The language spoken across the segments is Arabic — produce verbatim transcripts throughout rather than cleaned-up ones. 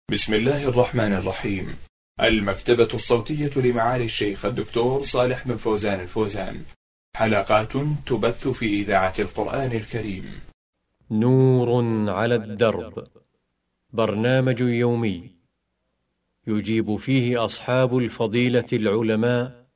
بسم الله الرحمن الرحيم. المكتبة الصوتية لمعالي الشيخ الدكتور صالح بن فوزان الفوزان، حلقات تبث في إذاعة القرآن الكريم. نور على الدرب، برنامج يومي يجيب فيه أصحاب الفضيلة العلماء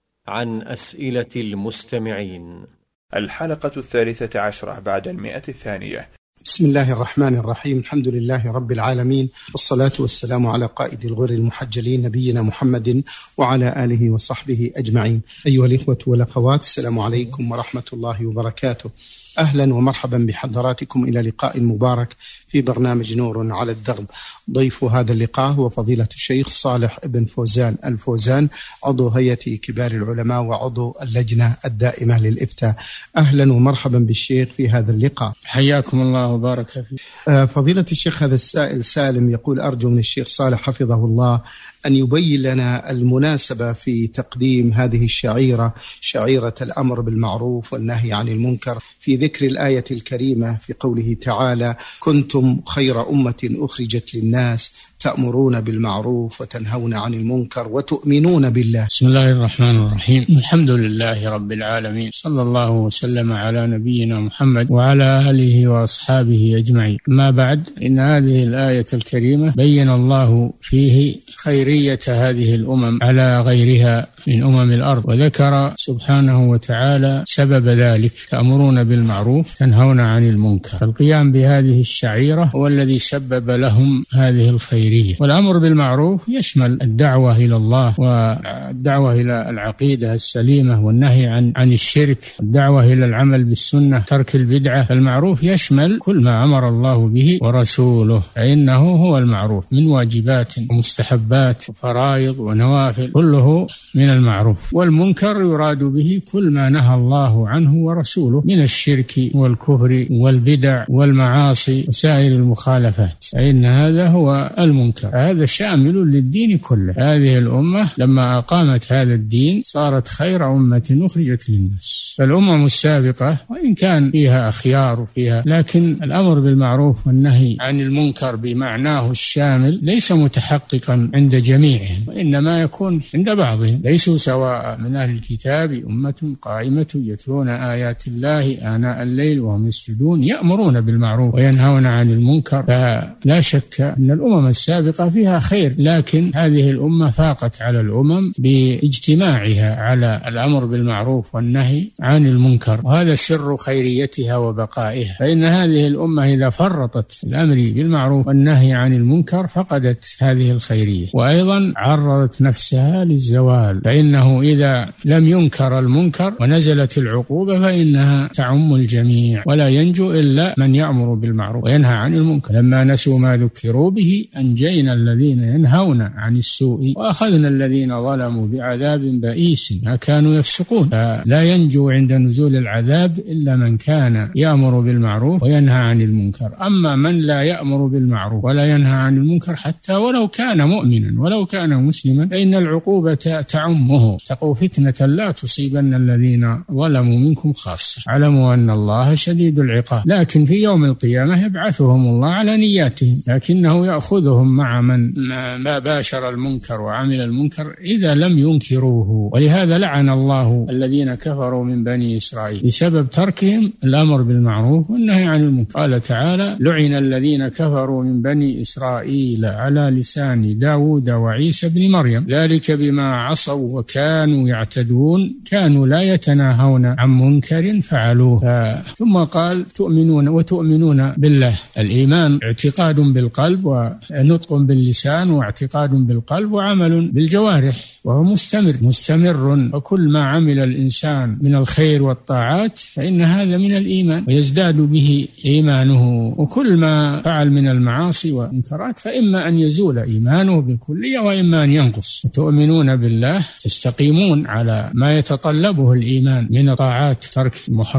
عن أسئلة المستمعين. الحلقة الثالثة عشرة بعد المئة الثانية. بسم الله الرحمن الرحيم. الحمد لله رب العالمين، والصلاة والسلام على قائد الغر المحجلين نبينا محمد وعلى آله وصحبه أجمعين. أيها الإخوة والأخوات، السلام عليكم ورحمة الله وبركاته. أهلا ومرحبا بحضراتكم إلى لقاء مبارك في برنامج نور على الدرب. ضيف هذا اللقاء هو فضيلة الشيخ صالح بن فوزان الفوزان، عضو هيئة كبار العلماء وعضو اللجنة الدائمة للإفتاء. أهلا ومرحبا بالشيخ في هذا اللقاء. حياكم الله وبارك فيك. فضيلة الشيخ، هذا السائل سالم يقول: أرجو من الشيخ صالح حفظه الله أن يبين لنا المناسبة في تقديم هذه الشعيرة، شعيرة الأمر بالمعروف والنهي عن المنكر، في ذكر الآية الكريمة في قوله تعالى: كنتم خير أمة أخرجت للناس تأمرون بالمعروف وتنهون عن المنكر وتؤمنون بالله. بسم الله الرحمن الرحيم. الحمد لله رب العالمين، صلى الله وسلم على نبينا محمد وعلى آله وأصحابه أجمعين. ما بعد، إن هذه الآية الكريمة بين الله فيه خيرية هذه الأمم على غيرها من أمم الأرض، وذكر سبحانه وتعالى سبب ذلك: تأمرون بالمعروف تنهون عن المنكر. القيام بهذه الشعيرة هو الذي سبب لهم هذه الخيرية. والأمر بالمعروف يشمل الدعوة إلى الله والدعوة إلى العقيدة السليمة والنهي عن عن الشرك، الدعوة إلى العمل بالسنة، ترك البدعة. المعروف يشمل كل ما أمر الله به ورسوله، فإنه هو المعروف من واجبات ومستحبات وفرائض ونوافل، كله من المعروف. والمنكر يراد به كل ما نهى الله عنه ورسوله من الشرك والكفر والبدع والمعاصي وسائر المخالفات، فإن هذا هو المنكر. هذا شامل للدين كله. هذه الأمة لما أقامت هذا الدين صارت خير أمة أخرجت للناس. فالأمم السابقة وإن كان فيها أخيار وفيها، لكن الأمر بالمعروف والنهي عن المنكر بمعناه الشامل ليس متحققا عند جميعهم، وإنما يكون عند بعضهم. ليسوا سواء، من أهل الكتاب أمة قائمة يتلون آيات الله آناء الليل وهم يسجدون يأمرون بالمعروف وينهون عن المنكر. فلا شك أن الأمم السابقة فيها خير، لكن هذه الأمة فاقت على الأمم باجتماعها على الأمر بالمعروف والنهي عن المنكر، وهذا سر خيريتها وبقائها. فإن هذه الأمة إذا فرطت الأمر بالمعروف والنهي عن المنكر فقدت هذه الخيرية، وأيضا عرضت نفسها للزوال. فإنه إذا لم ينكر المنكر ونزلت العقوبة فإنها تعم الجميع، ولا ينجو إلا من يأمر بالمعروف وينهى عن المنكر. لما نسوا ما ذكروا به أنجينا الذين ينهون عن السوء وأخذنا الذين ظلموا بعذاب بئيس ما كانوا يفسقون. فلا ينجو عند نزول العذاب إلا من كان يأمر بالمعروف وينهى عن المنكر. أما من لا يأمر بالمعروف ولا ينهى عن المنكر حتى ولو كان مؤمنا ولو كان مسلما فإن العقوبة تعمه. تقوا فتنة لا تصيبن الذين ظلموا منكم خاصة، اعلموا أن الله شديد العقاب. لكن في يوم القيامة يبعثهم الله على نياتهم، لكنه يأخذهم مع من ما باشر المنكر وعمل المنكر إذا لم ينكروه. ولهذا لعن الله الذين كفروا من بني إسرائيل بسبب تركهم الأمر بالمعروف والنهي عن المنكر. قال تعالى: لعن الذين كفروا من بني إسرائيل على لسان داود وعيسى بن مريم ذلك بما عصوا وكانوا يعتدون كانوا لا يتناهون عن منكر فعلوه. ثم قال: تؤمنون وتؤمنون بالله. الإيمان اعتقاد بالقلب ونطق باللسان واعتقاد بالقلب وعمل بالجوارح، وهو مستمر مستمر وكل ما عمل الإنسان من الخير والطاعات فإن هذا من الإيمان ويزداد به إيمانه، وكل ما فعل من المعاصي والمنكرات فإما أن يزول إيمانه بالكلية وإما أن ينقص. تؤمنون بالله، تستقيمون على ما يتطلبه الإيمان من الطاعات، ترك المحرمات،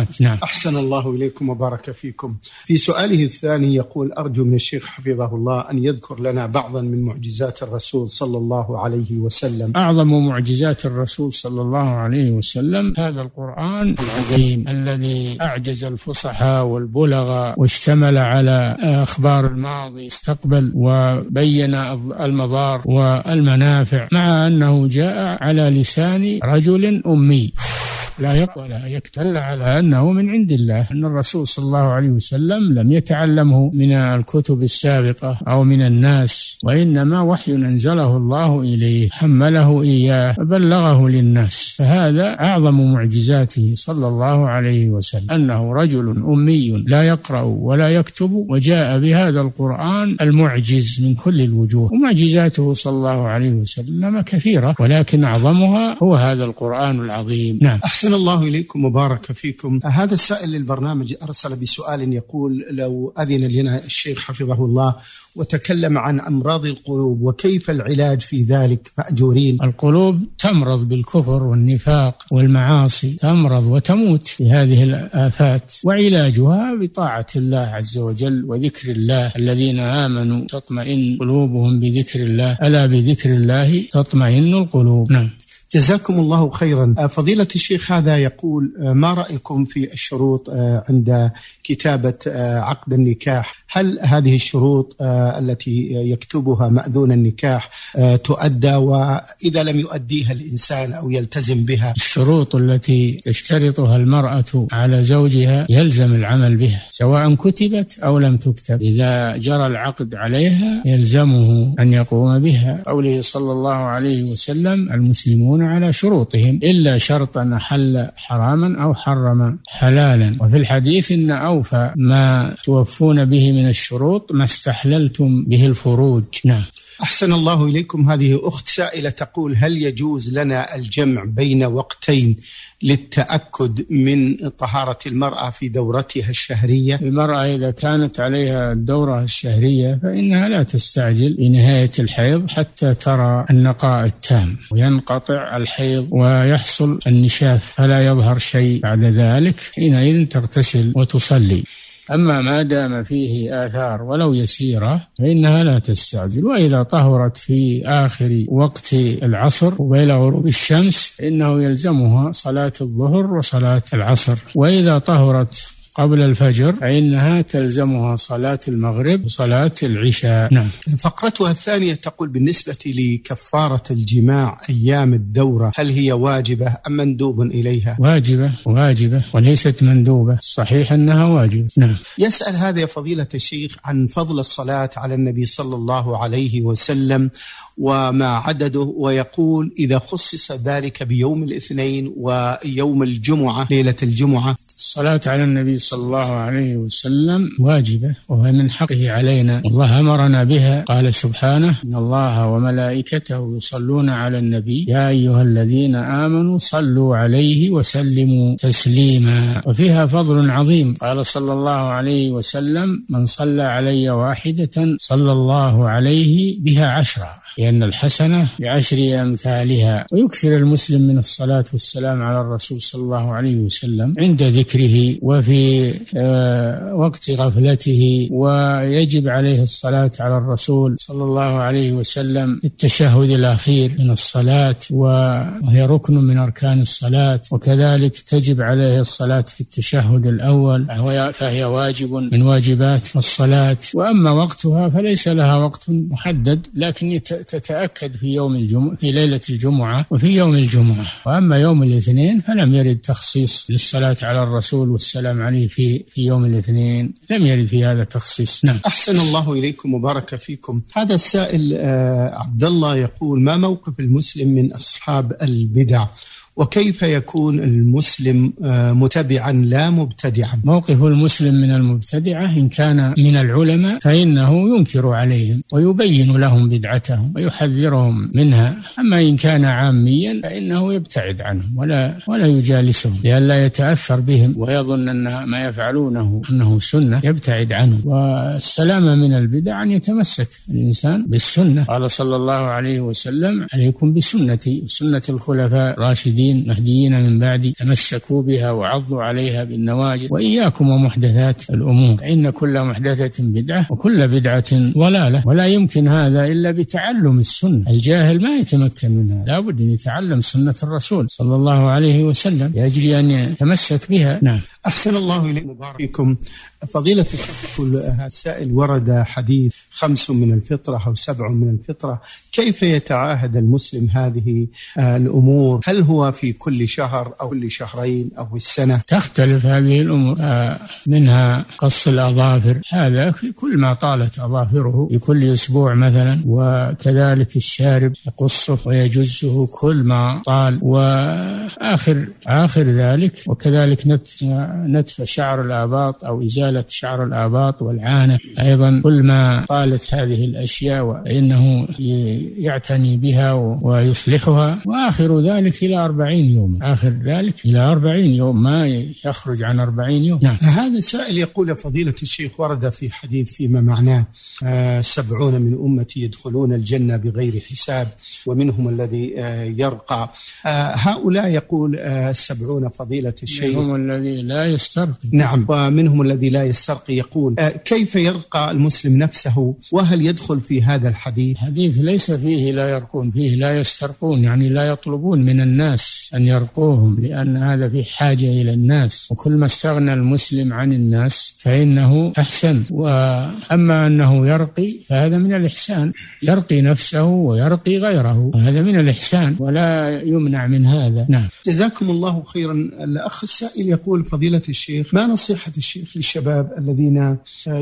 الصالحات. نعم. أحسن الله إليكم وبارك فيكم. في سؤاله الثاني يقول: أرجو من الشيخ حفظه الله أن يذكر لنا بعضا من معجزات الرسول صلى الله عليه وسلم. أعظم معجزات الرسول صلى الله عليه وسلم هذا القرآن العظيم الذي أعجز الفصحاء والبلغاء واشتمل على أخبار الماضي استقبل وبين المضار والمنافع، مع أنه جاء على لسان رجل أمي لا يقوى لا يكتل على أنه من عند الله، أن الرسول صلى الله عليه وسلم لم يتعلمه من الكتب السابقة أو من الناس، وإنما وحي أنزله الله إليه حمله إياه فبلغه للناس. فهذا أعظم معجزاته صلى الله عليه وسلم، أنه رجل أمي لا يقرأ ولا يكتب وجاء بهذا القرآن المعجز من كل الوجوه. ومعجزاته صلى الله عليه وسلم كثيرة، ولكن أعظمها هو هذا القرآن العظيم. نعم. أحسن الله إليكم وبارك فيكم. هذا السائل للبرنامج أرسل بسؤال يقول: لو أذن لنا الشيخ حفظه الله وتكلم عن أمراض القلوب وكيف العلاج في ذلك مأجورين. القلوب تمرض بالكفر والنفاق والمعاصي، تمرض وتموت في هذه الآفات، وعلاجها بطاعة الله عز وجل وذكر الله. الذين آمنوا تطمئن قلوبهم بذكر الله، ألا بذكر الله تطمئن القلوب. نعم. جزاكم الله خيرا. فضيلة الشيخ هذا يقول: ما رأيكم في الشروط عند كتابة عقد النكاح؟ هل هذه الشروط التي يكتبها مأذون النكاح تؤدى، وإذا لم يؤديها الإنسان أو يلتزم بها؟ الشروط التي تشترطها المرأة على زوجها يلزم العمل بها سواء كتبت أو لم تكتب. إذا جرى العقد عليها يلزمه أن يقوم بها. قوله صلى الله عليه وسلم: المسلمون على شروطهم إلا شرطا حل حراما أو حرم حلالا. وفي الحديث: إن أوفى ما توفون به من الشروط ما استحللتم به الفروج. نعم. أحسن الله إليكم. هذه أخت سائلة تقول: هل يجوز لنا الجمع بين وقتين للتأكد من طهارة المرأة في دورتها الشهرية؟ المرأة إذا كانت عليها الدورة الشهرية فإنها لا تستعجل لنهاية الحيض حتى ترى النقاء التام وينقطع الحيض ويحصل النشاف فلا يظهر شيء بعد ذلك، حينئذ تغتسل وتصلي. أما ما دام فيه آثار ولو يسيرة فإنها لا تستعجل. وإذا طهرت في آخر وقت العصر وإلى غروب الشمس فإنه يلزمها صلاة الظهر وصلاة العصر. وإذا طهرت قبل الفجر فإنها تلزمها صلاة المغرب وصلاة العشاء. نعم. فقرتها الثانية تقول: بالنسبة لكفارة الجماع أيام الدورة هل هي واجبة أم مندوب إليها؟ واجبة واجبة وليست مندوبة، صحيح أنها واجبة. نعم. يسأل هذا فضيلة الشيخ عن فضل الصلاة على النبي صلى الله عليه وسلم وما عدده، ويقول: إذا خصص ذلك بيوم الاثنين ويوم الجمعة ليلة الجمعة. الصلاة على النبي صلى الله عليه وسلم واجبة وهي من حقه علينا، الله أمرنا بها. قال سبحانه: إن الله وملائكته يصلون على النبي يا أيها الذين آمنوا صلوا عليه وسلموا تسليما. وفيها فضل عظيم. قال صلى الله عليه وسلم: من صلى علي واحدة صلى الله عليه بها عشرا، لأن الحسنة بعشر أمثالها. ويكثر المسلم من الصلاة والسلام على الرسول صلى الله عليه وسلم عند ذكره وفي وقت غفلته، ويجب عليه الصلاة على الرسول صلى الله عليه وسلم في التشهد الأخير من الصلاة، وهي ركن من أركان الصلاة. وكذلك تجب عليه الصلاة في التشهد الأول، فهي واجب من واجبات الصلاة. وأما وقتها فليس لها وقت محدد، لكن تتأكد في يوم الجمعة، في ليلة الجمعة وفي يوم الجمعة. وأما يوم الاثنين فلم يرد تخصيص للصلاة على الرسول والسلام عليه في في يوم الاثنين، لم يرد في هذا تخصيص. نعم. أحسن الله إليكم وبارك فيكم. هذا السائل آه عبد الله يقول: ما موقف المسلم من أصحاب البدع، وكيف يكون المسلم متبعا لا مبتدعا؟ موقف المسلم من المبتدعة إن كان من العلماء فإنه ينكر عليهم ويبين لهم بدعتهم ويحذرهم منها. أما إن كان عاميا فإنه يبتعد عنهم ولا ولا يجالسهم لئلا يتأثر بهم ويظن أن ما يفعلونه أنه سنة، يبتعد عنه. والسلامة من البدع أن يتمسك الإنسان بالسنة. قال صلى الله عليه وسلم: عليكم بسنتي وسنة الخلفاء الراشدين المهديين مهديين من بعدي تمسكوا بها وعضوا عليها بالنواجذ، وإياكم ومحدثات الأمور، إن كل محدثة بدعة وكل بدعة ضلالة. ولا يمكن هذا إلا بتعلم السنة، الجاهل ما يتمكن منها، لا بد أن يتعلم سنة الرسول صلى الله عليه وسلم لأجل أن يتمسك بها. نعم. أحسن الله إليكم مبارك فيكم. فضيلة السائل، ورد حديث خمس من الفطرة أو سبع من الفطرة، كيف يتعاهد المسلم هذه الأمور؟ هل هو في كل شهر أو كل شهرين أو السنة؟ تختلف هذه الأمور، منها قص الأظافر، هذا في كل ما طالت أظافره في كل أسبوع مثلا، وكذلك الشارب يقصه ويجزه كل ما طال، وآخر آخر ذلك وكذلك نتف شعر الآباط أو إزالة شعر الآباط والعانة أيضا، كل ما طالت هذه الأشياء فإنه يعتني بها ويصلحها، وآخر ذلك إلى أربعين يوم، آخر ذلك إلى أربعين يوم، ما يخرج عن أربعين يوم. نعم. هذا السائل يقول فضيلة الشيخ، ورد في حديث فيما معناه آه سبعون من أمتي يدخلون الجنة بغير حساب ومنهم الذي آه يرقى، آه هؤلاء يقول آه السبعون فضيلة الشيخ منهم الذي لا يسترقي. نعم، ومنهم الذي لا يسترقي. يقول آه كيف يرقى المسلم نفسه، وهل يدخل في هذا الحديث؟ حديث ليس فيه لا يرقون، فيه لا يسترقون، يعني لا يطلبون من الناس أن يرقوهم، لأن هذا في حاجة إلى الناس، وكل ما استغنى المسلم عن الناس فإنه أحسن. وأما أنه يرقي فهذا من الإحسان، يرقي نفسه ويرقي غيره، هذا من الإحسان ولا يمنع من هذا. نعم. جزاكم الله خيرا. الأخ السائل يقول فضيلة الشيخ، ما نصيحة الشيخ للشباب الذين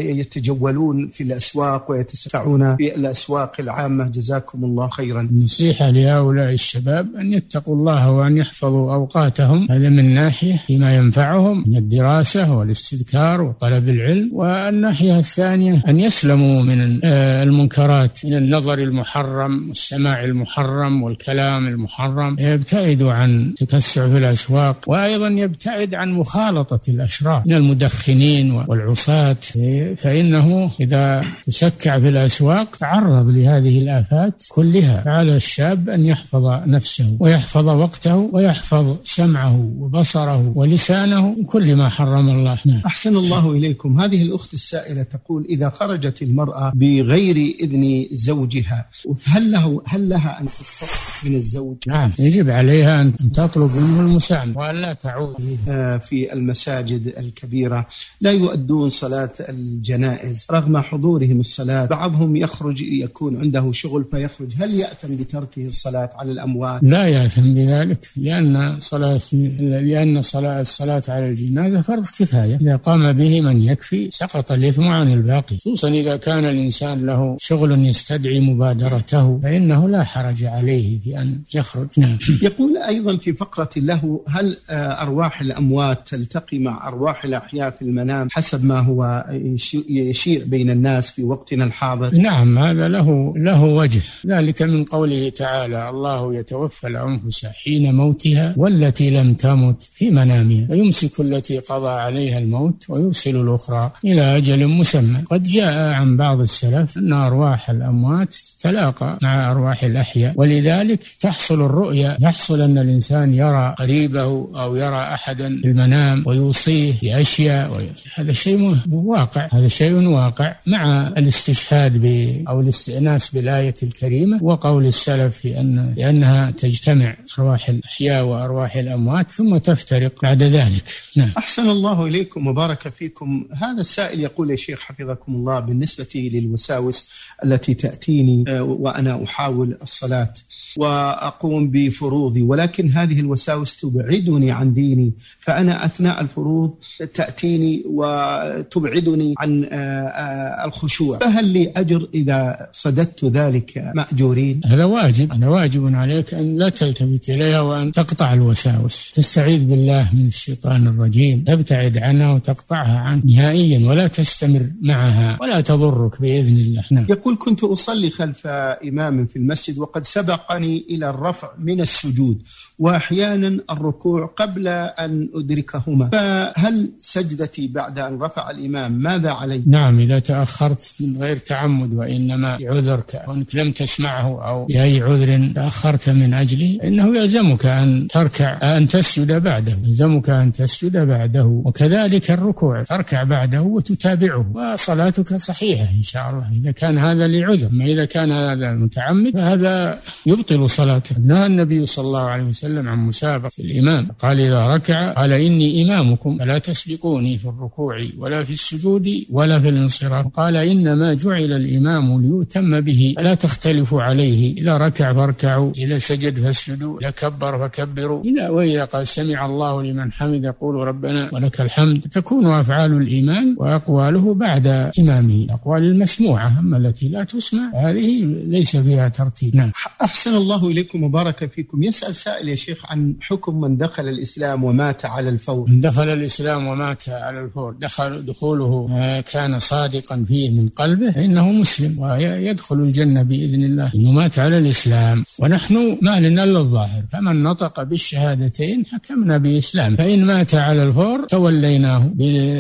يتجولون في الأسواق ويتسعون في الأسواق العامة؟ جزاكم الله خيرا. النصيحة لهؤلاء الشباب أن يتقوا الله وأن يحفظوا أوقاتهم، هذا من ناحية فيما ينفعهم من الدراسة والاستذكار وطلب العلم، والناحية الثانية أن يسلموا من المنكرات، من النظر المحرم والسماع المحرم والكلام المحرم، يبتعدوا عن تكسع في الأسواق، وأيضا يبتعد عن مخالطة الأشرار من المدخنين والعصاة، فإنه إذا تسكع في الأسواق تعرض لهذه الآفات كلها. فعلى الشاب أن يحفظ نفسه ويحفظ وقته ويحفظ سمعه وبصره ولسانه من كل ما حرم الله. نعم. أحسن الله إليكم. هذه الأخت السائلة تقول إذا خرجت المرأة بغير إذن زوجها هل له هل لها أن تطلب من الزوج؟ نعم، يجب عليها أن تطلب منه المساعدة وأن لا تعود. في المساجد الكبيرة لا يؤدون صلاة الجنائز رغم حضورهم الصلاة، بعضهم يخرج يكون عنده شغل فيخرج، هل يأثم بتركه الصلاة على الأموات؟ لا يأثم بذلك، لأن صلاة لأن صلاة الصلاة على الجنازة فرض كفاية، إذا قام به من يكفي سقط الإثم عن الباقي، خصوصا إذا كان الإنسان له شغل يستدعي مبادرته فإنه لا حرج عليه بأن يخرج. نعم. يقول أيضا في فقرة له، هل أرواح الأموات تلتقي مع أرواح الأحياء في المنام حسب ما هو يشيع بين الناس في وقتنا الحاضر؟ نعم، هذا له له وجه، ذلك من قوله تعالى: الله يتوفى الأنفس حين موتها والتي لم تمت في منامها ويمسك التي قضى عليها الموت ويرسل الأخرى إلى أجل مسمى. قد جاء عن بعض السلف أن أرواح الأموات تلاقى مع أرواح الأحياء، ولذلك تحصل الرؤيا، يحصل أن الإنسان يرى قريبه أو يرى أحدا في المنام ويوصيه بأشياء، هذا شيء واقع، هذا شيء واقع مع الاستشهاد ب أو الاستئناس بالآية الكريمة وقول السلف في أن لأنها تجتمع أرواح الأحياء وأرواح الأموات ثم تفترق بعد ذلك. نعم. أحسن الله إليكم وبارك فيكم. هذا السائل يقول: يا شيخ حفظكم الله، بالنسبة للوساوس التي تأتيني وأنا أحاول الصلاة وأقوم بفروضي، ولكن هذه الوساوس تبعدني عن ديني، فأنا أثناء الفروض تأتيني وتبعدني عن الخشوع، فهل لي أجر إذا صددت ذلك مأجورين؟ هذا واجب، هذا واجب عليك أن لا تلتفت إليها وأن تقطع الوساوس، تستعيذ بالله من الشيطان الرجيم، تبتعد عنها وتقطعها عنه نهائيا ولا تستمر معها ولا تضرك بإذن الله. نعم. يقول: كنت أصلي خلف إمام في المسجد وقد سبقني إلى الرفع من السجود وأحيانا الركوع قبل أن أدركهما، عنهما. فهل سجدتي بعد أن رفع الإمام ماذا علي؟ نعم، إذا تأخرت من غير تعمد وإنما لعذرك وأنك لم تسمعه أو بأي عذر تأخرت من أجله، إنه يلزمك أن تركع أن تسجد بعده، يلزمك أن تسجد بعده. وكذلك الركوع تركع بعده وتتابعه، وصلاتك صحيحة إن شاء الله إذا كان هذا لعذر. ما إذا كان هذا متعمد فهذا يبطل صلاته. نهى النبي صلى الله عليه وسلم عن مسابقة الإمام، قال إذا ركع قال إني إمامكم فلا تسبقوني في الركوع ولا في السجود ولا في الانصراف. قال إنما جعل الإمام ليؤتم به فلا تختلفوا عليه، إذا ركع فاركعوا، إذا سجد فاسجدوا، إذا كبر فكبروا، إذا وإذا قال سمع الله لمن حمد يقول ربنا ولك الحمد. تكون أفعال الإمام وأقواله بعد إمامه، الأقوال المسموعة، أما التي لا تسمع هذه ليس فيها ترتيب. نعم. أحسن الله إليكم وبارك فيكم. يسأل سائل يا شيخ عن حكم من دخل الإسلام ومات على الفور. من دخل الإسلام ومات على الفور، دخل دخوله كان صادقا فيه من قلبه فإنه مسلم ويدخل الجنة بإذن الله، إنه مات على الإسلام. ونحن ما لنا إلا الظاهر، فمن نطق بالشهادتين حكمنا بإسلام، فإن مات على الفور توليناه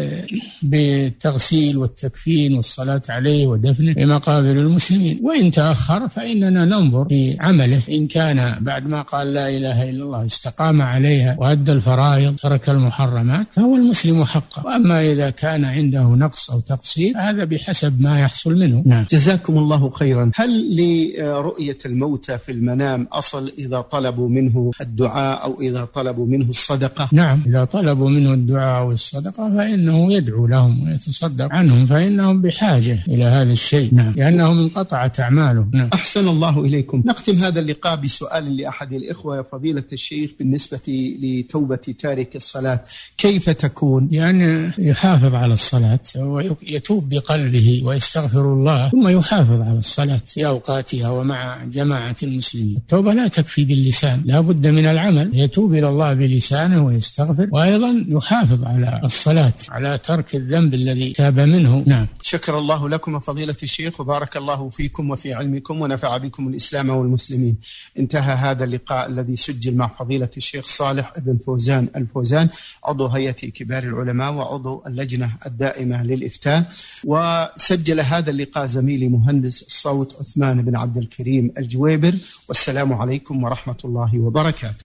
بالتغسيل والتكفين والصلاة عليه ودفنه في مقابر المسلمين. وإن تأخر فإننا ننظر في عمله، إن كان بعد ما قال لا إله إلا الله استقام عليها وأدى الفرائض ترك المحرمات فهو المسلم حقا. وأما إذا كان عنده نقص أو تقصير هذا بحسب ما يحصل منه. نعم. جزاكم الله خيرا. هل لرؤية الموتى في المنام أصل إذا طلبوا منه الدعاء أو إذا طلبوا منه الصدقة؟ نعم، إذا طلبوا منه الدعاء والصدقة فإنه يدعو لهم ويتصدق عنهم، فإنهم بحاجة إلى هذا الشيء. نعم، لأنهم انقطعت أعمالهم. نعم. أحسن الله إليكم. نختم هذا اللقاء بسؤال لأحد الإخوة يا فضيلة الشيخ بالنسبة لتوبة تارك الصلاة، كيف تكون؟ يعني يحافظ على الصلاة ويتوب بقلبه ويستغفر الله ثم يحافظ على الصلاة في أوقاتها ومع جماعة المسلمين. التوبة لا تكفي باللسان، لا بد من العمل، يتوب إلى الله بلسانه ويستغفر، وأيضا يحافظ على الصلاة على ترك الذنب الذي تاب منه. نعم. شكر الله لكم فضيلة الشيخ وبارك الله فيكم وفي علمكم ونفع بكم الإسلام والمسلمين. انتهى هذا اللقاء الذي سجل مع فضيلة الشيخ صالح بن فوزان الفوزان عضو هيئة كبار العلماء وعضو اللجنة الدائمة للإفتاء، وسجل هذا اللقاء زميلي مهندس الصوت عثمان بن عبد الكريم الجويبر. والسلام عليكم ورحمة الله وبركاته.